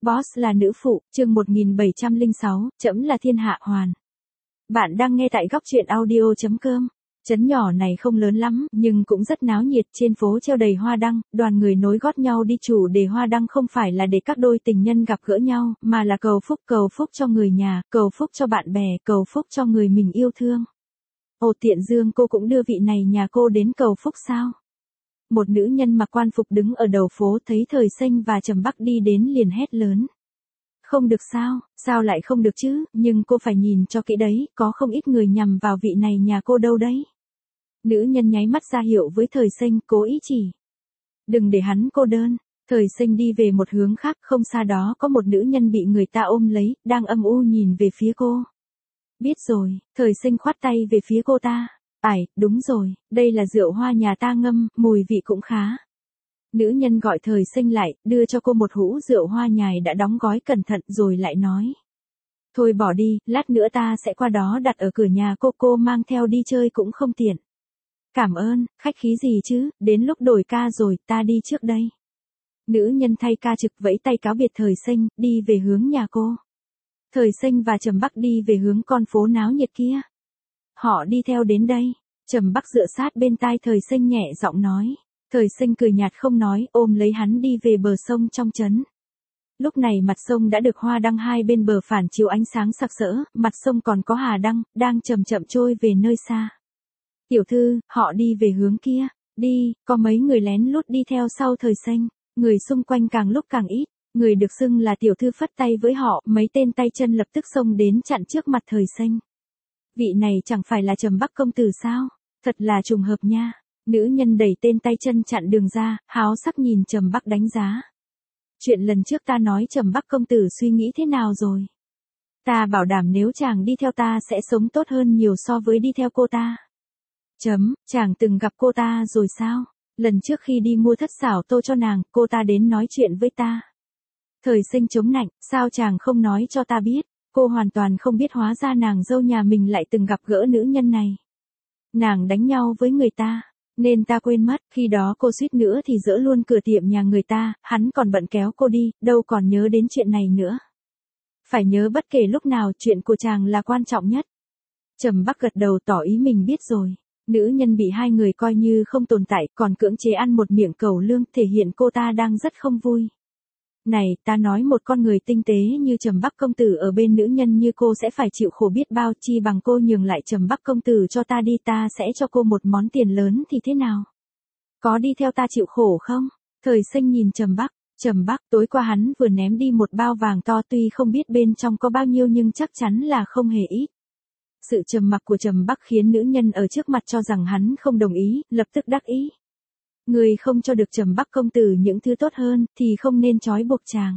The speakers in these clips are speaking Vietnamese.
Boss là nữ phụ, chương 1706, trẫm là thiên hạ hoàn. Bạn đang nghe tại góc truyện audio.com. Trấn nhỏ này không lớn lắm, nhưng cũng rất náo nhiệt, trên phố treo đầy hoa đăng, đoàn người nối gót nhau đi. Chủ đề hoa đăng không phải là để các đôi tình nhân gặp gỡ nhau, mà là cầu phúc cho người nhà, cầu phúc cho bạn bè, cầu phúc cho người mình yêu thương. Ồ, Tiện Dương, cô cũng đưa vị này nhà cô đến cầu phúc sao? Một nữ nhân mặc quan phục đứng ở đầu phố thấy Thời Xanh và Trầm Bắc đi đến liền hét lớn. Không được sao, sao lại không được chứ, nhưng cô phải nhìn cho kỹ đấy, có không ít người nhằm vào vị này nhà cô đâu đấy. Nữ nhân nháy mắt ra hiệu với Thời Xanh, cố ý chỉ. Đừng để hắn cô đơn. Thời Xanh đi về một hướng khác, không xa đó có một nữ nhân bị người ta ôm lấy, đang âm u nhìn về phía cô. Biết rồi, Thời Xanh khoát tay về phía cô ta. Đúng rồi, đây là rượu hoa nhà ta ngâm, mùi vị cũng khá. Nữ nhân gọi Thời Xanh lại, đưa cho cô một hũ rượu hoa nhài đã đóng gói cẩn thận rồi lại nói. Thôi bỏ đi, lát nữa ta sẽ qua đó đặt ở cửa nhà cô mang theo đi chơi cũng không tiện. Cảm ơn, khách khí gì chứ, đến lúc đổi ca rồi, ta đi trước đây. Nữ nhân thay ca trực vẫy tay cáo biệt Thời Xanh, đi về hướng nhà cô. Thời Xanh và Trầm Bắc đi về hướng con phố náo nhiệt kia. Họ đi theo đến đây, Trầm Bắc dựa sát bên tai Thời Xanh nhẹ giọng nói. Thời Xanh cười nhạt không nói, ôm lấy hắn đi về bờ sông trong trấn. Lúc này mặt sông đã được hoa đăng hai bên bờ phản chiếu ánh sáng sặc sỡ, mặt sông còn có hà đăng, đang chậm chậm trôi về nơi xa. Tiểu thư, họ đi về hướng kia, đi, có mấy người lén lút đi theo sau Thời Xanh, người xung quanh càng lúc càng ít, người được xưng là tiểu thư phất tay với họ, mấy tên tay chân lập tức xông đến chặn trước mặt Thời Xanh. Vị này chẳng phải là Trầm Bắc công tử sao, thật là trùng hợp nha. Nữ nhân đẩy tên tay chân chặn đường ra, háo sắc nhìn Trầm Bắc đánh giá. Chuyện lần trước ta nói Trầm Bắc công tử suy nghĩ thế nào rồi? Ta bảo đảm nếu chàng đi theo ta sẽ sống tốt hơn nhiều so với đi theo cô ta. Chàng từng gặp cô ta rồi sao? Lần trước khi đi mua thất xảo tô cho nàng, cô ta đến nói chuyện với ta. Thời Xanh chống nạnh, sao chàng không nói cho ta biết? Cô hoàn toàn không biết hóa ra nàng dâu nhà mình lại từng gặp gỡ nữ nhân này. Nàng đánh nhau với người ta. Nên ta quên mất, khi đó cô suýt nữa thì dỡ luôn cửa tiệm nhà người ta, hắn còn bận kéo cô đi, đâu còn nhớ đến chuyện này nữa. Phải nhớ bất kể lúc nào chuyện của chàng là quan trọng nhất. Trầm Bắc gật đầu tỏ ý mình biết rồi. Nữ nhân bị hai người coi như không tồn tại, còn cưỡng chế ăn một miệng cẩu lương, thể hiện cô ta đang rất không vui. Này, ta nói một con người tinh tế như Trầm Bắc công tử ở bên nữ nhân như cô sẽ phải chịu khổ biết bao, chi bằng cô nhường lại Trầm Bắc công tử cho ta đi, ta sẽ cho cô một món tiền lớn thì thế nào? Có đi theo ta chịu khổ không? Thời Xanh nhìn Trầm Bắc, tối qua hắn vừa ném đi một bao vàng to, tuy không biết bên trong có bao nhiêu nhưng chắc chắn là không hề ít. Sự trầm mặc của Trầm Bắc khiến nữ nhân ở trước mặt cho rằng hắn không đồng ý, lập tức đắc ý. Người không cho được Trầm Bắc công tử những thứ tốt hơn, thì không nên trói buộc chàng.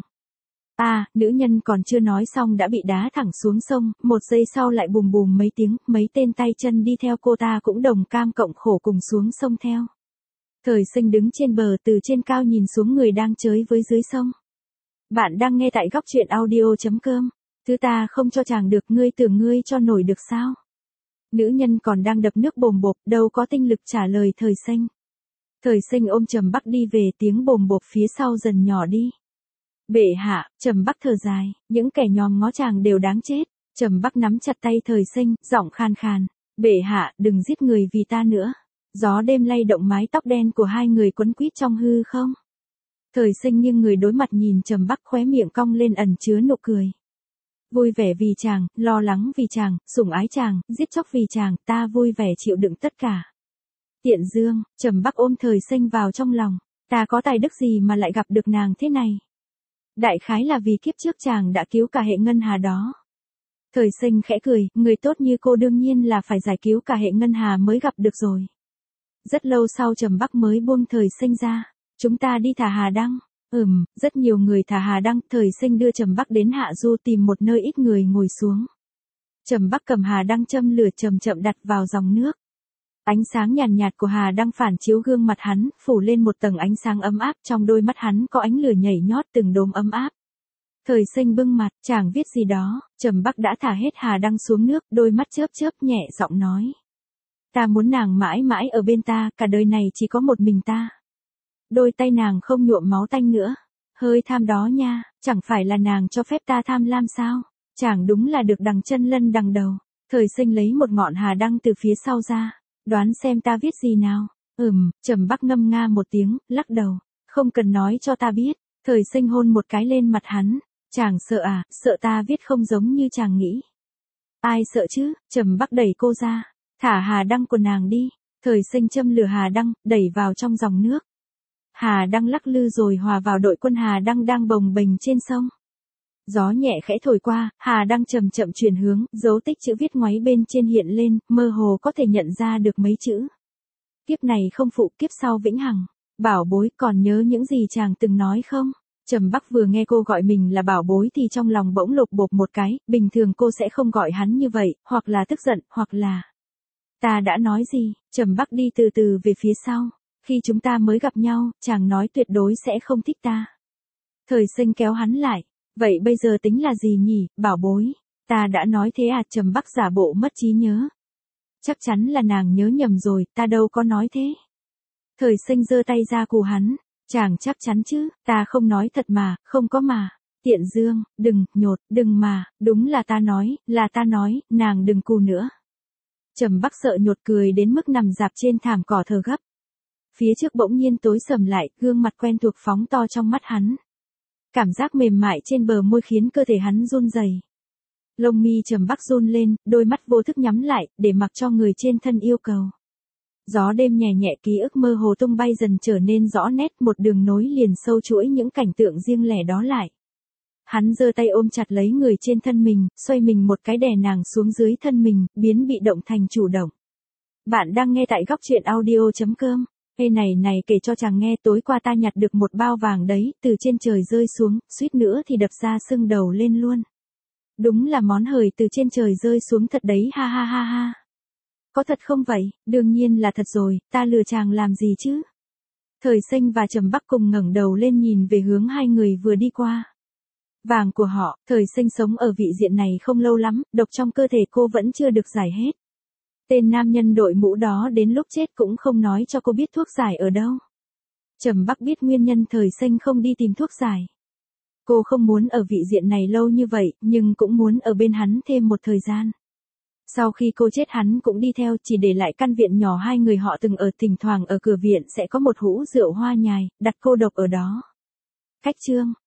Nữ nhân còn chưa nói xong đã bị đá thẳng xuống sông, một giây sau lại bùm bùm mấy tiếng, mấy tên tay chân đi theo cô ta cũng đồng cam cộng khổ cùng xuống sông theo. Thời Xanh đứng trên bờ từ trên cao nhìn xuống người đang chới với dưới sông. Bạn đang nghe tại góc truyện audio.com. Thứ ta không cho chàng được, ngươi tưởng ngươi cho nổi được sao? Nữ nhân còn đang đập nước bồm bộp, đâu có tinh lực trả lời Thời Xanh. Thời Xanh ôm Trầm Bắc đi về, tiếng bồm bộp phía sau dần nhỏ đi. Bệ hạ, Trầm Bắc thở dài, những kẻ nhòm ngó chàng đều đáng chết. Trầm Bắc nắm chặt tay Thời Xanh, giọng khan khàn. Bệ hạ, đừng giết người vì ta nữa. Gió đêm lay động mái tóc đen của hai người quấn quýt trong hư không. Thời Xanh nghiêng người đối mặt nhìn Trầm Bắc, khóe miệng cong lên ẩn chứa nụ cười. Vui vẻ vì chàng, lo lắng vì chàng, sủng ái chàng, giết chóc vì chàng, ta vui vẻ chịu đựng tất cả. Tiện Dương, Trầm Bắc ôm Thời Xanh vào trong lòng, ta có tài đức gì mà lại gặp được nàng thế này? Đại khái là vì kiếp trước chàng đã cứu cả hệ ngân hà đó. Thời Xanh khẽ cười, người tốt như cô đương nhiên là phải giải cứu cả hệ ngân hà mới gặp được rồi. Rất lâu sau Trầm Bắc mới buông Thời Xanh ra, chúng ta đi thả hà đăng. Rất nhiều người thả hà đăng. Thời Xanh đưa Trầm Bắc đến hạ du tìm một nơi ít người ngồi xuống. Trầm Bắc cầm hà đăng châm lửa chậm chậm đặt vào dòng nước. Ánh sáng nhàn nhạt của hà đăng phản chiếu gương mặt hắn, phủ lên một tầng ánh sáng ấm áp, trong đôi mắt hắn có ánh lửa nhảy nhót từng đốm ấm áp. Thời Xanh bưng mặt, chàng viết gì đó. Trầm Bắc đã thả hết hà đăng xuống nước, đôi mắt chớp chớp nhẹ giọng nói. Ta muốn nàng mãi mãi ở bên ta, cả đời này chỉ có một mình ta. Đôi tay nàng không nhuộm máu tanh nữa. Hơi tham đó nha. Chẳng phải là nàng cho phép ta tham lam sao? Chàng đúng là được đằng chân lân đằng đầu. Thời Sinh lấy một ngọn hà đăng từ phía sau ra. Đoán xem ta viết gì nào? Trầm Bắc ngâm nga một tiếng, lắc đầu. Không cần nói cho ta biết. Thời Sinh hôn một cái lên mặt hắn. Chàng sợ à, sợ ta viết không giống như chàng nghĩ. Ai sợ chứ? Trầm Bắc đẩy cô ra. Thả hà đăng của nàng đi. Thời Sinh châm lửa hà đăng, đẩy vào trong dòng nước. Hà đăng lắc lư rồi hòa vào đội quân hà đăng đang bồng bềnh trên sông. Gió nhẹ khẽ thổi qua, hà đăng chậm chậm chuyển hướng, dấu tích chữ viết ngoáy bên trên hiện lên, mơ hồ có thể nhận ra được mấy chữ. Kiếp này không phụ, kiếp sau vĩnh hằng. Bảo bối, còn nhớ những gì chàng từng nói không? Trầm Bắc vừa nghe cô gọi mình là bảo bối thì trong lòng bỗng lột bột một cái, bình thường cô sẽ không gọi hắn như vậy, hoặc là tức giận, hoặc là... Ta đã nói gì? Trầm Bắc đi từ từ về phía sau. Khi chúng ta mới gặp nhau, chàng nói tuyệt đối sẽ không thích ta. Thời Sinh kéo hắn lại. Vậy bây giờ tính là gì nhỉ, bảo bối? Ta đã nói thế à? Trầm Bắc giả bộ mất trí nhớ. Chắc chắn là nàng nhớ nhầm rồi, ta đâu có nói thế. Thời Sinh giơ tay ra cù hắn. Chàng chắc chắn chứ, ta không nói thật mà, không có mà. Tiện Dương, đừng, nhột, đừng mà, đúng là ta nói, nàng đừng cù nữa. Trầm Bắc sợ nhột cười đến mức nằm rạp trên thảm cỏ thở gấp. Phía trước bỗng nhiên tối sầm lại, gương mặt quen thuộc phóng to trong mắt hắn. Cảm giác mềm mại trên bờ môi khiến cơ thể hắn run rẩy. Lông mi Trầm Bắc run lên, đôi mắt vô thức nhắm lại, để mặc cho người trên thân yêu cầu. Gió đêm nhẹ nhẹ, ký ức mơ hồ tung bay dần trở nên rõ nét, một đường nối liền sâu chuỗi những cảnh tượng riêng lẻ đó lại. Hắn giơ tay ôm chặt lấy người trên thân mình, xoay mình một cái đè nàng xuống dưới thân mình, biến bị động thành chủ động. Bạn đang nghe tại góc truyện audio.com. Ê này kể cho chàng nghe, tối qua ta nhặt được một bao vàng đấy, từ trên trời rơi xuống, suýt nữa thì đập ra sưng đầu lên luôn. Đúng là món hời từ trên trời rơi xuống thật đấy, ha ha ha ha. Có thật không vậy? Đương nhiên là thật rồi, ta lừa chàng làm gì chứ? Thời Sinh và Trầm Bắc cùng ngẩng đầu lên nhìn về hướng hai người vừa đi qua. Vàng của họ, Thời Sinh sống ở vị diện này không lâu lắm, độc trong cơ thể cô vẫn chưa được giải hết. Tên nam nhân đội mũ đó đến lúc chết cũng không nói cho cô biết thuốc giải ở đâu. Trầm Bắc biết nguyên nhân Thời Sinh không đi tìm thuốc giải. Cô không muốn ở vị diện này lâu như vậy, nhưng cũng muốn ở bên hắn thêm một thời gian. Sau khi cô chết hắn cũng đi theo, chỉ để lại căn viện nhỏ hai người họ từng ở, thỉnh thoảng ở cửa viện sẽ có một hũ rượu hoa nhài, đặt cô độc ở đó. Cách chương